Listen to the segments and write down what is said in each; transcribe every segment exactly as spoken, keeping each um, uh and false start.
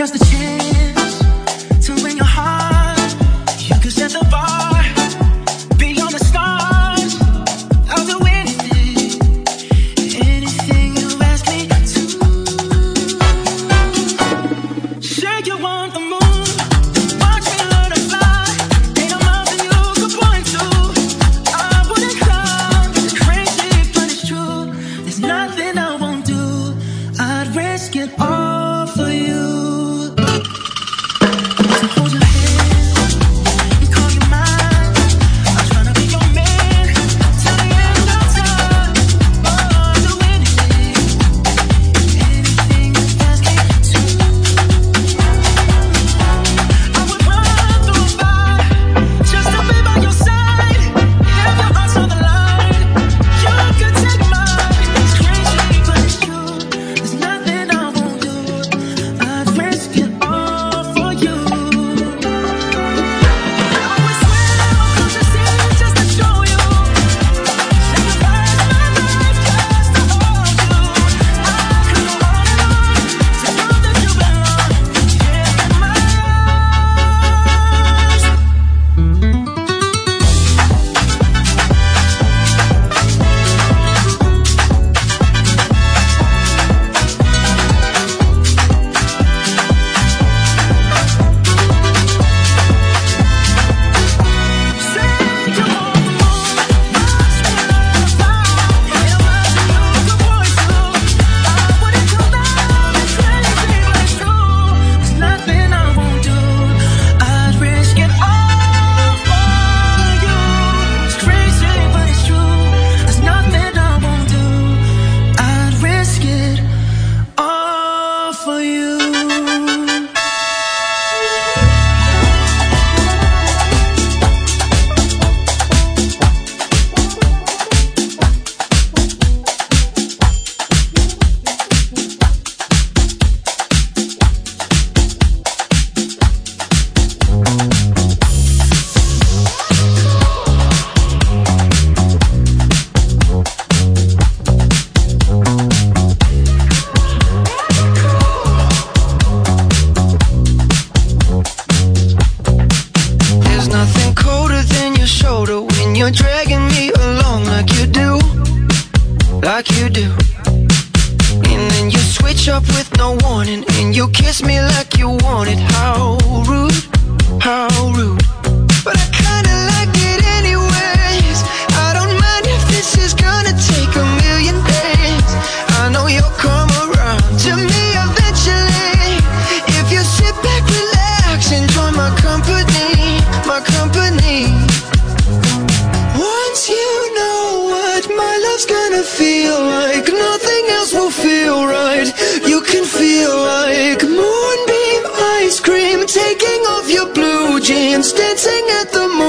just a chance to win your heart. You can set the bar beyond the stars. I'll do anything, anything you ask me to. Say you want the moon, watch me learn to fly. Ain't a mountain you could point to I wouldn't climb. It's crazy but it's true. There's nothing I won't do. I'd risk it all for you. To hold your hand and call you mine. I'm trying to be your man till the end of time. Oh, I'll do anything, anything you ask me to. I would run through fire just to be by your side. If your heart's on the line, you can take mine. It's crazy but it's true. There's nothing I won't do. I'd risk it all for you. I always swim across the sea just to show you. Sacrifice my life just to hold you. I could go on and on to know that you belong here in my arms. Say you want the moon, watch me learn to fly. Ain't a mountain you could point to I wouldn't come down. It's crazy but it's true. There's nothing I won't do. I'd risk it all for you. It's crazy but it's true. There's nothing I won't do. I'd risk it all for you. There's nothing colder than your shoulder when you're dragging me along like you do, like you do. And then you switch up with no warning and you kiss me like you want it. How rude, how rude. But I kinda like it anyways. I don't mind if this is gonna take a million days. I know you'll come around to me eventually. If you sit back, relax, enjoy my company, my company. Once you know what my love's gonna feel like, nothing else will feel right. You can feel like moonbeam ice cream, taking off your blue jeans, dancing at the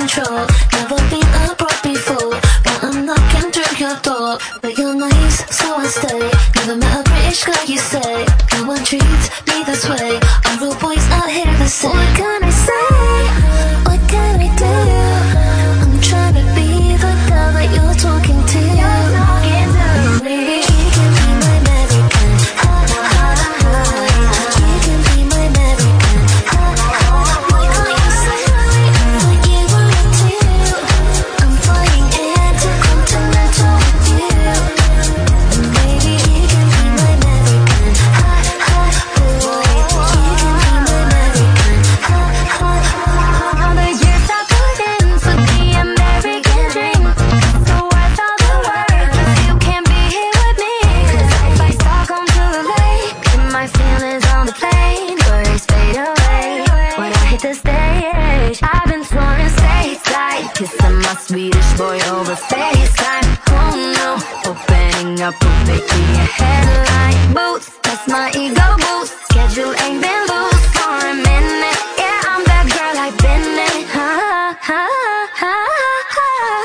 control. Never been abroad before, but I'm knocking through your door. But you're nice, so I stay. Never met a British girl, you say. No one treats me this way. All real boys out here the same. What can I say? What can I do? I'm trying to be the girl that you're talking to. You're talking to me. You can be my American. Ha ha ha ha. You can be my American. Ha ha ha. Why can't you say what you want to? I'm flying intercontinental with you. And baby, you can be my American. Ha ha ha. You can be my American. Ha ha ha. All the years I put in for the American dream. So worth all the work, 'cause you can't be here with me. 'Cause I fly Stockholm to the lake, and my feelings on the plane. Words fade away when I hit the stage. I've been touring stateside, kissing my Swedish boy over FaceTime. Oh no, opening up will make me a headline. Boots, that's my ego boost. Schedule ain't been loose for a minute. Yeah, I'm that girl I've been in. Ha ha ha ha.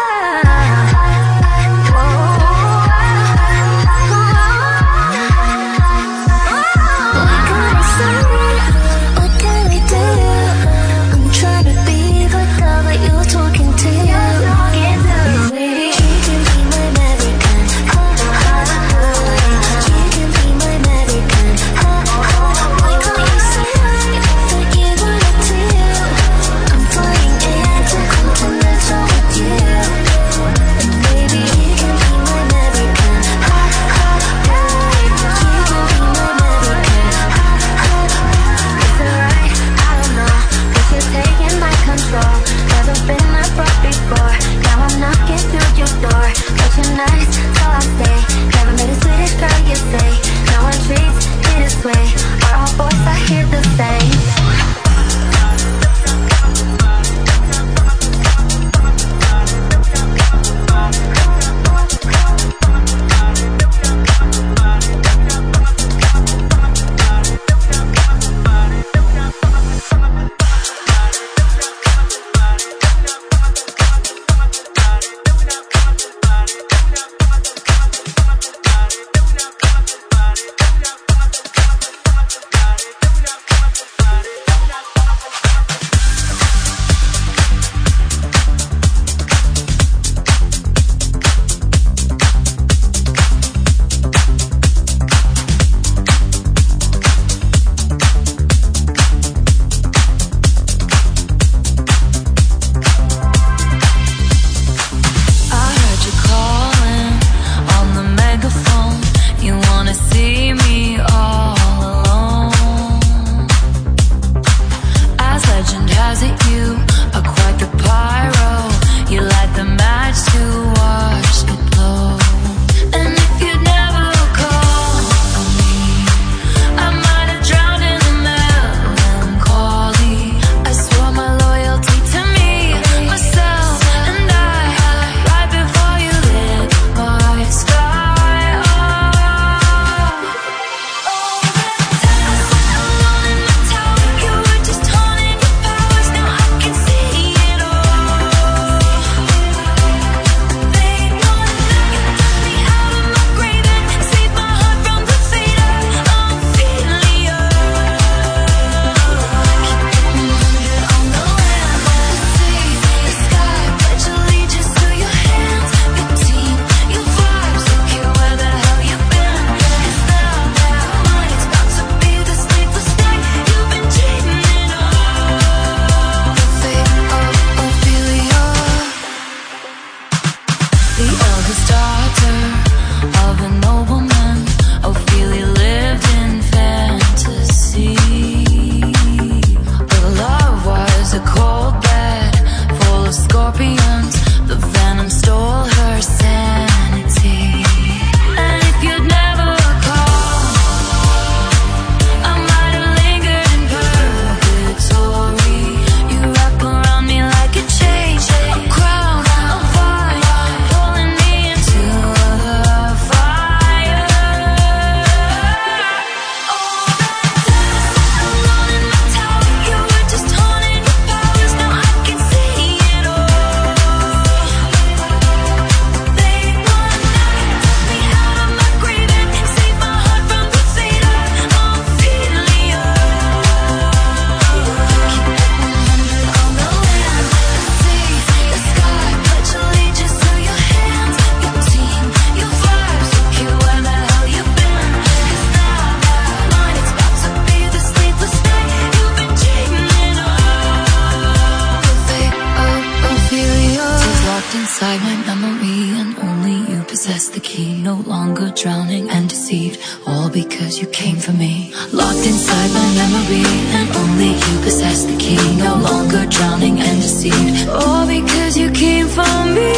What can I say? What can I do? I'm trying to be the girl that you're talking to. You're talking to me. You can be my American. Ha ha ha. You can be my American. Ha ha inside my memory, and only you possess the key. No longer drowning and deceived, all because you came for me. Locked inside my memory, and only you possess the key. No longer drowning and deceived, all because you came for me.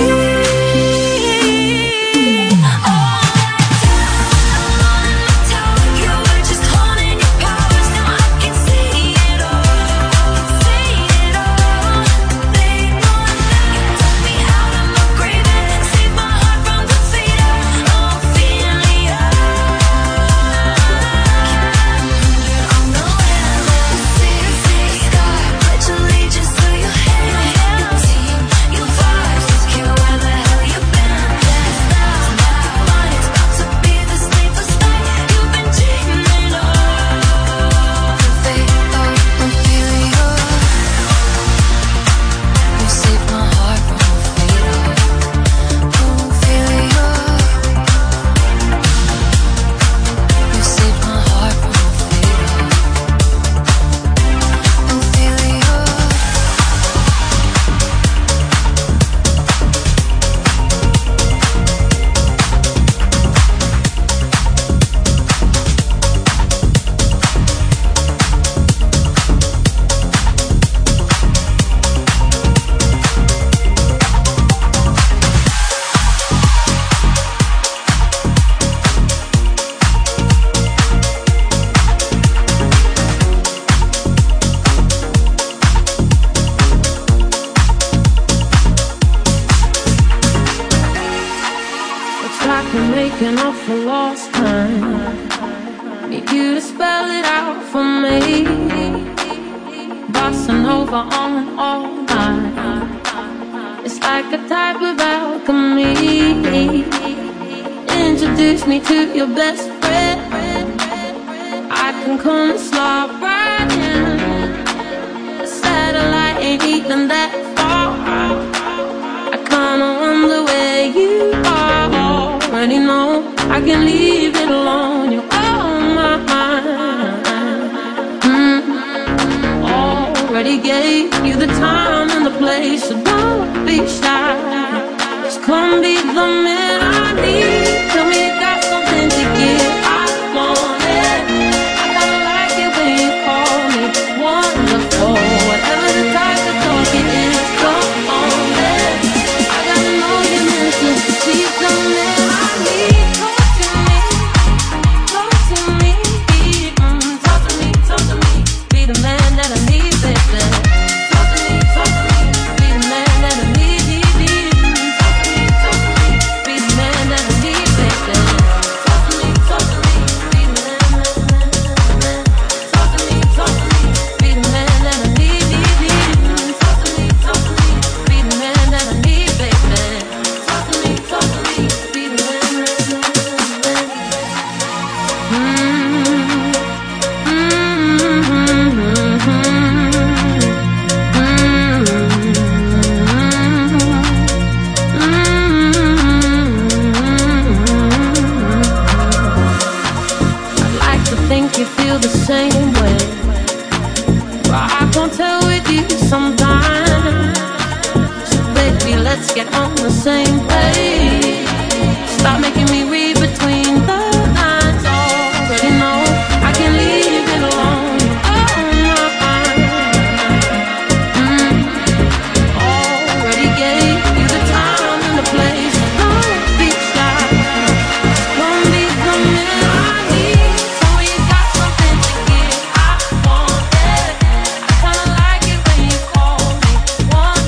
Making up for lost time. Need you to spell it out for me. Bossing over on all night. It's like a type of alchemy. Introduce me to your best friend. I can come and slide right in. The satellite ain't even that far. I kinda wonder where you are. Already know I can leave it alone. You're on my mind. mm. Already gave you the time and the place, so don't be shy. Just come be the man I need. Tell me you got something to give. I want it. I kinda like it when you call me wonderful. Whatever the type of talk it is, come on then. I gotta know you're missing. Please don't let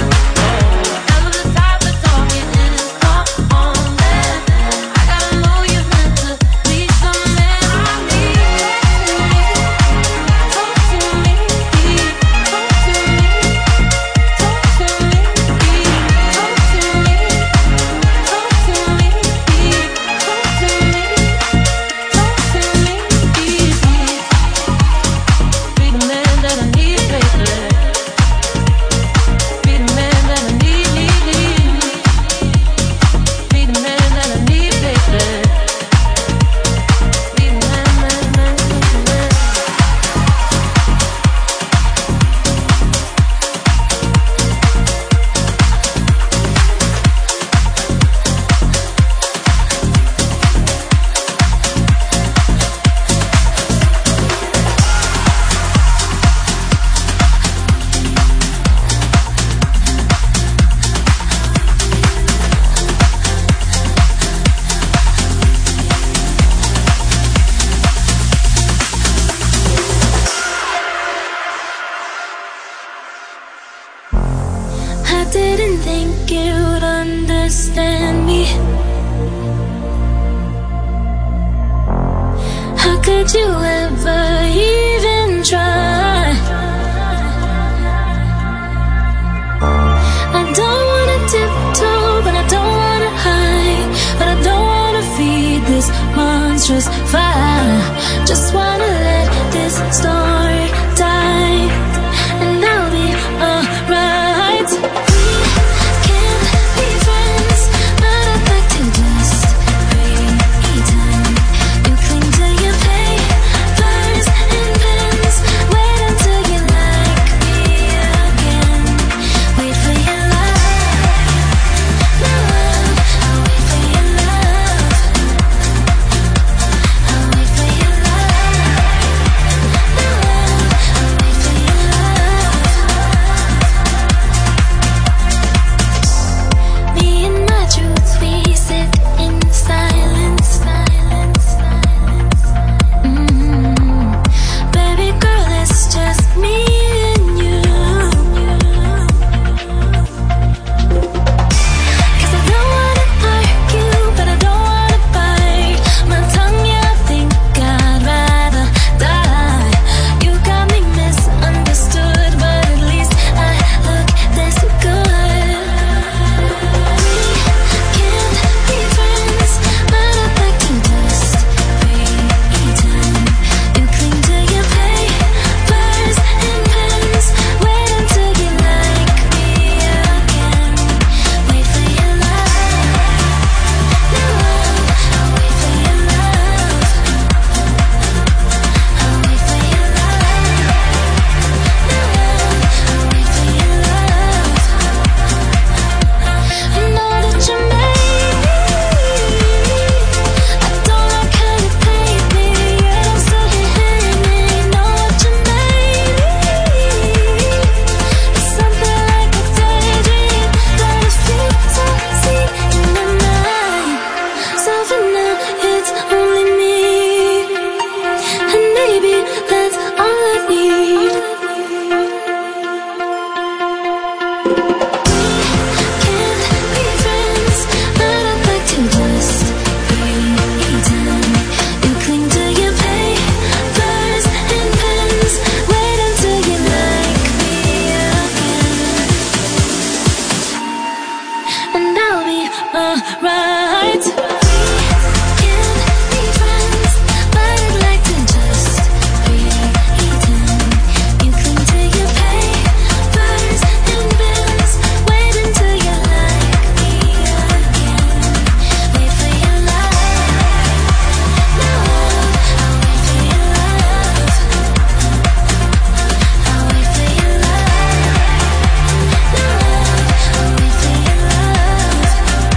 I gotta know you. didn't think you'd understand me. How could you ever even try? I don't wanna tiptoe, but I don't wanna hide. But I don't wanna feed this monstrous fire. Just wanna let this story die, and I'll be alright. We can't be friends, but I'd like to just pretend. You cling to your papers and pens. Wait until you like me again. Wait for your love. No, I'll wait for your love. I'll wait for your love. No, I'll wait for your love. Me and my truth, we sit in silence. Silence, silence. Mm-hmm. Baby girl, it's just me and you. 'Cause I don't wanna argue, but I don't wanna bite my tongue. Yeah, I think I'd rather die. You got me misunderstood, but at least I look this good. We can't be friends, but I'd like to just pretend. You cling to your papers and pens. Wait until you like me again. Wait for your love. No, I'll wait for your love. I'll wait for your love. No, I'll wait for your love. I know that you made me. I don't like how you played me, yet I'm still here hating me. Know what you made me. It's something like a daydream that a few times see in my mind. So for now, it's only me, and maybe that's all I need. Can't be friends, but I'd like to just pretend. You cling to your papers and pens. Wait until you like me again, and I'll be alright. We can't be friends, but I'd like to just pretend. You cling to your papers and pens. Wait until you like me again. Wait for your love. No, I'll wait for your love. I'll wait for your love. No, I'll wait for your love.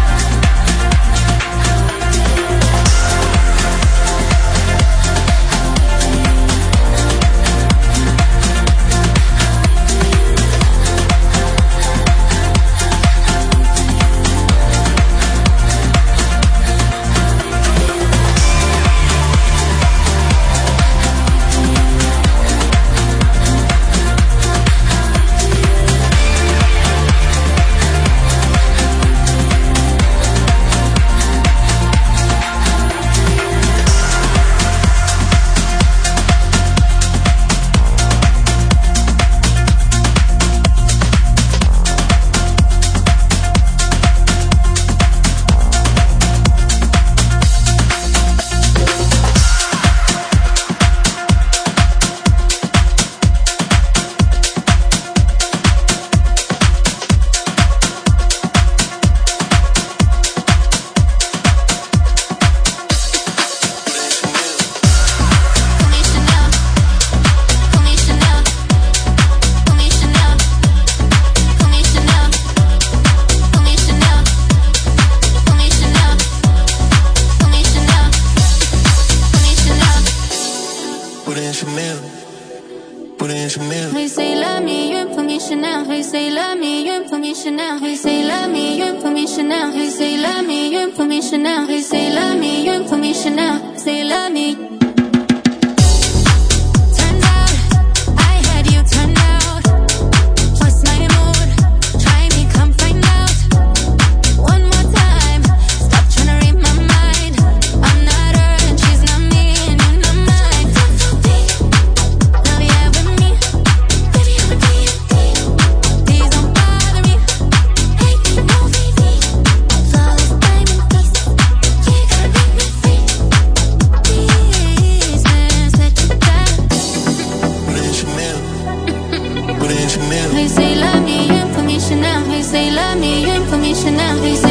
Chanel. He say love me, you put me Chanel. He say love me, you put me Chanel. He say love me, you put me Chanel. Say love me. Turns out I had you turned out. What's my mood? Try me, come find out. Chanel, these